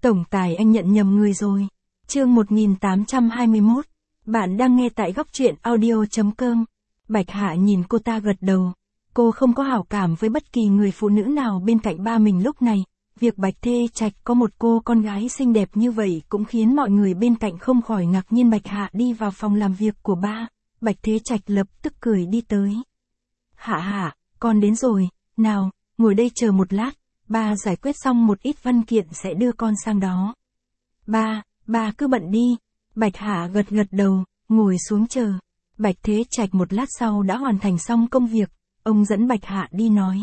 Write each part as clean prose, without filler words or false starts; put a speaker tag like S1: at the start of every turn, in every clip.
S1: Tổng tài anh nhận nhầm người rồi. Chương 1821. Bạn đang nghe tại góc truyện audio.com. Bạch Hạ nhìn cô ta gật đầu. Cô không có hảo cảm với bất kỳ người phụ nữ nào bên cạnh ba mình lúc này. Việc Bạch Thế Trạch có một cô con gái xinh đẹp như vậy cũng khiến mọi người bên cạnh không khỏi ngạc nhiên. Bạch Hạ đi vào phòng làm việc của ba. Bạch Thế Trạch lập tức cười đi tới. Hạ, con đến rồi, nào, ngồi đây chờ một lát, ba giải quyết xong một ít văn kiện sẽ đưa con sang đó. Ba cứ bận đi. Bạch Hạ gật đầu, ngồi xuống chờ. Bạch Thế Trạch một lát sau đã hoàn thành xong công việc, ông dẫn Bạch Hạ đi nói.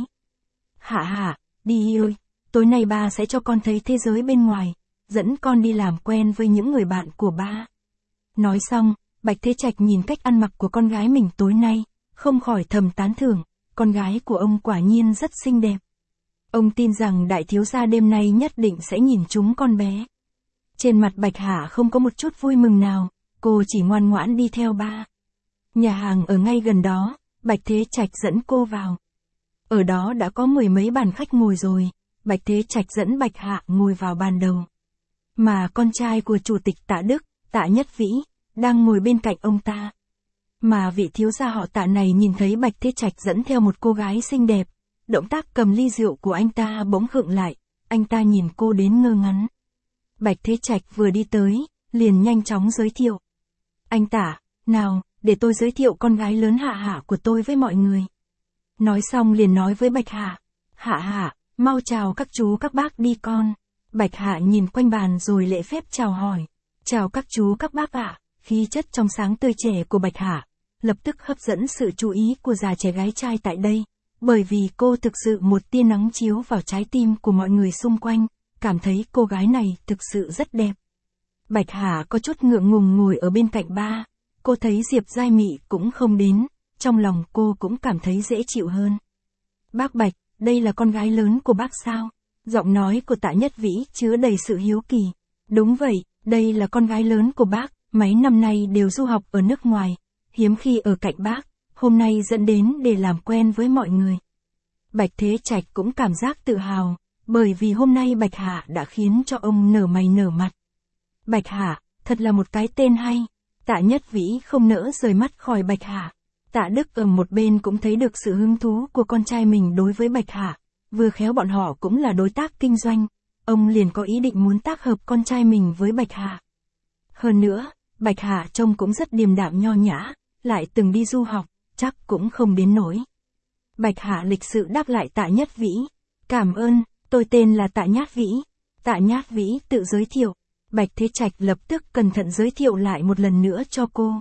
S1: Hạ, đi ơi, tối nay ba sẽ cho con thấy thế giới bên ngoài, dẫn con đi làm quen với những người bạn của ba. Nói xong, Bạch Thế Trạch nhìn cách ăn mặc của con gái mình tối nay, không khỏi thầm tán thưởng, con gái của ông quả nhiên rất xinh đẹp. Ông tin rằng đại thiếu gia đêm nay nhất định sẽ nhìn trúng con bé. Trên mặt Bạch Hạ không có một chút vui mừng nào, cô chỉ ngoan ngoãn đi theo ba. Nhà hàng ở ngay gần đó, Bạch Thế Trạch dẫn cô vào. Ở đó đã có mười mấy bàn khách ngồi rồi, Bạch Thế Trạch dẫn Bạch Hạ ngồi vào bàn đầu. Mà con trai của chủ tịch Tạ Đức, Tạ Nhất Vĩ, đang ngồi bên cạnh ông ta. Mà vị thiếu gia họ Tạ này nhìn thấy Bạch Thế Trạch dẫn theo một cô gái xinh đẹp, động tác cầm ly rượu của anh ta bỗng khựng lại, anh ta nhìn cô đến ngơ ngắn. Bạch Thế Trạch vừa đi tới, liền nhanh chóng giới thiệu. Anh Tạ, nào, để tôi giới thiệu con gái lớn Hạ của tôi với mọi người. Nói xong liền nói với Bạch Hạ. Hạ, mau chào các chú các bác đi con. Bạch Hạ nhìn quanh bàn rồi lễ phép chào hỏi. Chào các chú các bác ạ. Khí chất trong sáng tươi trẻ của Bạch Hạ lập tức hấp dẫn sự chú ý của già trẻ gái trai tại đây, bởi vì cô thực sự một tia nắng chiếu vào trái tim của mọi người xung quanh, cảm thấy cô gái này thực sự rất đẹp. Bạch Hạ có chút ngượng ngùng ngồi ở bên cạnh ba, cô thấy Diệp Giai Mị cũng không đến, trong lòng cô cũng cảm thấy dễ chịu hơn. Bác Bạch, đây là con gái lớn của bác sao? Giọng nói của Tạ Nhất Vĩ chứa đầy sự hiếu kỳ. Đúng vậy, đây là con gái lớn của bác, mấy năm nay đều du học ở nước ngoài, hiếm khi ở cạnh bác, hôm nay dẫn đến để làm quen với mọi người. Bạch Thế Trạch cũng cảm giác tự hào, bởi vì hôm nay Bạch Hạ đã khiến cho ông nở mày nở mặt. Bạch Hạ, thật là một cái tên hay. Tạ Nhất Vĩ không nỡ rời mắt khỏi Bạch Hạ. Tạ Đức ở một bên cũng thấy được sự hứng thú của con trai mình đối với Bạch Hạ, vừa khéo bọn họ cũng là đối tác kinh doanh, ông liền có ý định muốn tác hợp con trai mình với Bạch Hạ. Hơn nữa, Bạch Hạ trông cũng rất điềm đạm nho nhã, lại từng đi du học, chắc cũng không đến nỗi. Bạch Hạ lịch sự đáp lại Tạ Nhất Vĩ. Cảm ơn, tôi tên là Tạ Nhát Vĩ. Tạ Nhát Vĩ tự giới thiệu. Bạch Thế Trạch lập tức cẩn thận giới thiệu lại một lần nữa cho cô.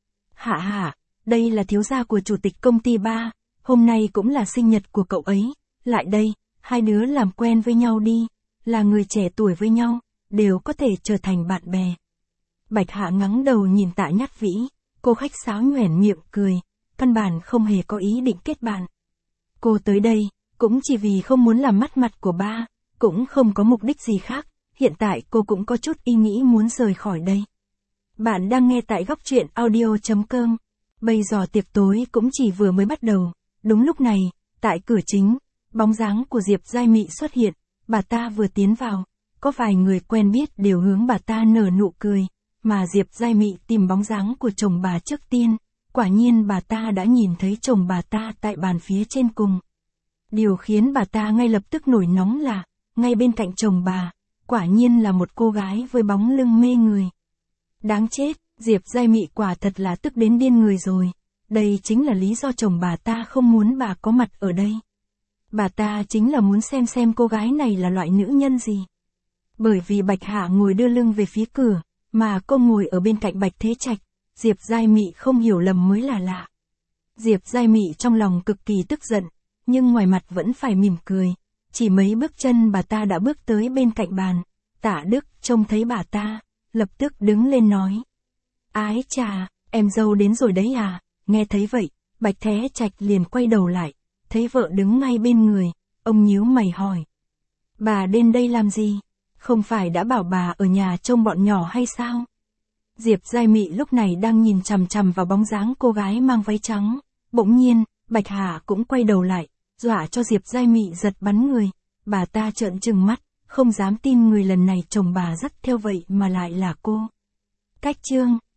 S1: Hạ, đây là thiếu gia của chủ tịch công ty ba, hôm nay cũng là sinh nhật của cậu ấy, lại đây, hai đứa làm quen với nhau đi, là người trẻ tuổi với nhau, đều có thể trở thành bạn bè. Bạch Hạ ngẩng đầu nhìn Tạ Nhát Vĩ, cô khách sáo nhoẻn miệng cười, căn bản không hề có ý định kết bạn. Cô tới đây, cũng chỉ vì không muốn làm mất mặt của ba, cũng không có mục đích gì khác, hiện tại cô cũng có chút ý nghĩ muốn rời khỏi đây. Bạn đang nghe tại góc truyện audio.com. Bây giờ tiệc tối cũng chỉ vừa mới bắt đầu, đúng lúc này, tại cửa chính, bóng dáng của Diệp Giai Mị xuất hiện, bà ta vừa tiến vào, có vài người quen biết đều hướng bà ta nở nụ cười, mà Diệp Giai Mị tìm bóng dáng của chồng bà trước tiên, quả nhiên bà ta đã nhìn thấy chồng bà ta tại bàn phía trên cùng. Điều khiến bà ta ngay lập tức nổi nóng là, ngay bên cạnh chồng bà, quả nhiên là một cô gái với bóng lưng mê người. Đáng chết, Diệp Giai Mị quả thật là tức đến điên người rồi, đây chính là lý do chồng bà ta không muốn bà có mặt ở đây. Bà ta chính là muốn xem cô gái này là loại nữ nhân gì. Bởi vì Bạch Hạ ngồi đưa lưng về phía cửa, mà cô ngồi ở bên cạnh Bạch Thế Trạch, Diệp Giai Mị không hiểu lầm mới là lạ. Diệp Giai Mị trong lòng cực kỳ tức giận, nhưng ngoài mặt vẫn phải mỉm cười, chỉ mấy bước chân bà ta đã bước tới bên cạnh bàn. Tạ Đức trông thấy bà ta, lập tức đứng lên nói. Ái chà, em dâu đến rồi đấy à? Nghe thấy vậy, Bạch Thế Trạch liền quay đầu lại, thấy vợ đứng ngay bên người, ông nhíu mày hỏi. Bà đến đây làm gì? Không phải đã bảo bà ở nhà trông bọn nhỏ hay sao? Diệp Giai Mị lúc này đang nhìn chằm chằm vào bóng dáng cô gái mang váy trắng, bỗng nhiên, Bạch Hạ cũng quay đầu lại, dọa cho Diệp Giai Mị giật bắn người, bà ta trợn trừng mắt, Không dám tin người lần này chồng bà dắt theo vậy mà lại là cô. Cách chương